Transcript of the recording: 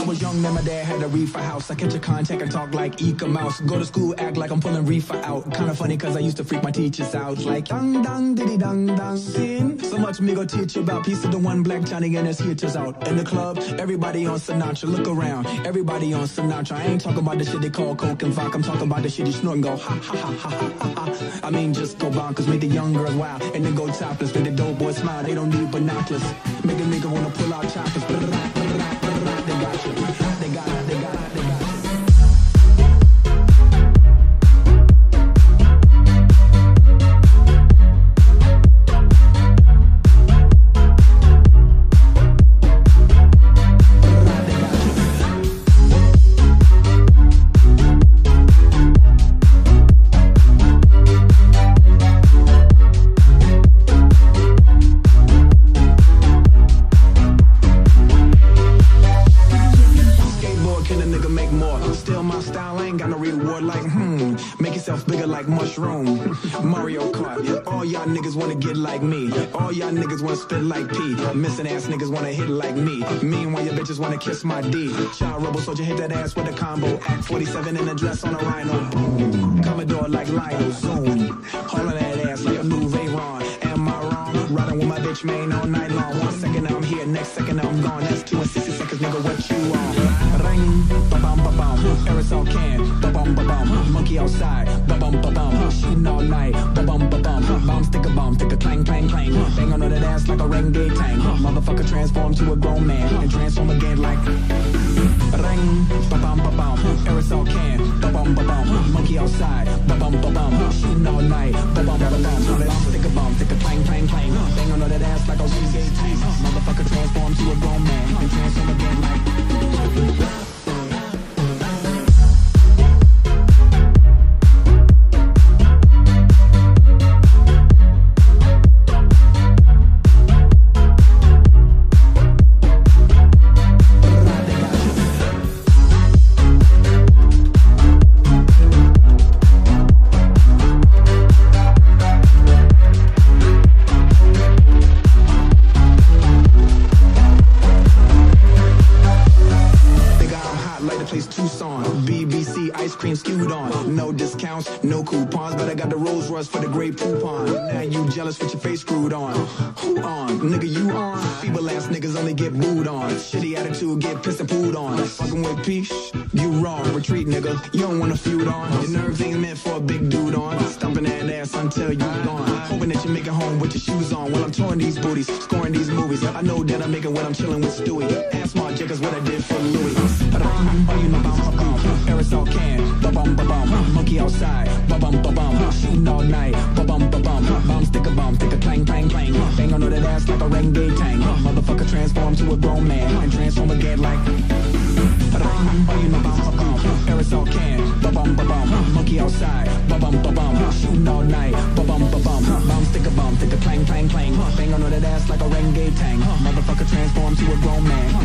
was young, then my dad had a reefer house. I catch a contact and talk like Eka Mouse. Go to school, act like I'm pulling reefer out. Kinda funny cause I used to freak my teachers out. Like dang dang diddy dang dang. So much me go teach you about. Piece of the one black Johnny and his hitters out. In the club, everybody on Sinatra. Look around, everybody on Sinatra. I ain't talking about the shit they call coke and vodka. I'm talking about the shit you snort and go ha ha ha ha ha ha. I mean just go bonkers, make the young girls wild. And then go topless, make the dope boys smile. They don't need binoculars. Make a nigga wanna pull out choppers. They got you. They got it. They got it. They got it. Mushroom, Mario Kart. All y'all niggas wanna get like me. All y'all niggas wanna spit like P. Missing ass niggas wanna hit like me. Meanwhile your bitches wanna kiss my D. Child rebel soldier hit that ass with a combo. Act 47 in a dress on a rhino. Boom. Commodore like Lionel. Zoom. Holding that ass like a new Ray-Ron. Am I wrong? Riding with my bitch man all night long. 1 second I'm here, next second I'm gone. That's 2 and 60 seconds, nigga. What you on? Ring, ba bum ba bum. Aerosol can, ba bum ba bum. Monkey outside, ba bum ba bum. Shooting all night, ba bum ba bum. Bomb stick a clang clang clang. Bang on that ass like a renegade tank. Motherfucker transform to a grown man and transform again like ring, ba bum ba bum. Aerosol can, ba bum ba bum. Monkey outside, ba bum ba bum. Shooting all night, ba bum ba bum. Bomb stick a clang clang clang. Bang on that ass like a renegade tank. Motherfucker transform to a grown man and transform again like. No coupons, but I got the Rolls Royce for the great poupon. Now you jealous with your face screwed on. Who on? Nigga, you on? Feeble ass niggas only get booed on. Shitty attitude, get pissed and pooed on. Fucking with peace, you wrong. Retreat, nigga, you don't wanna feud on. Your nerves ain't meant for a big dude on. Stomping that ass until you gone. Hoping that you make it home with your shoes on. While I'm touring these booties, scoring these movies. I know that I make it when I'm chilling with Stewie. Ask Mark Jacobs what I did for Louis. Aerosol can, ba-bum, ba-bum. Monkey outside, ba-bum, ba-bum. Shooting all night, ba-bum, ba-bum. Bomb stick a clang, clang, clang. Bang on that ass like a renegade tank. Motherfucker transform to a grown man and transform again like Aerosol can, ba-bum, ba-bum. Monkey outside, ba-bum, ba-bum. Shooting all night, ba-bum, ba-bum. Bomb stick a clang, clang, clang. Bang on that ass like a renegade tank. Motherfucker transform to a grown man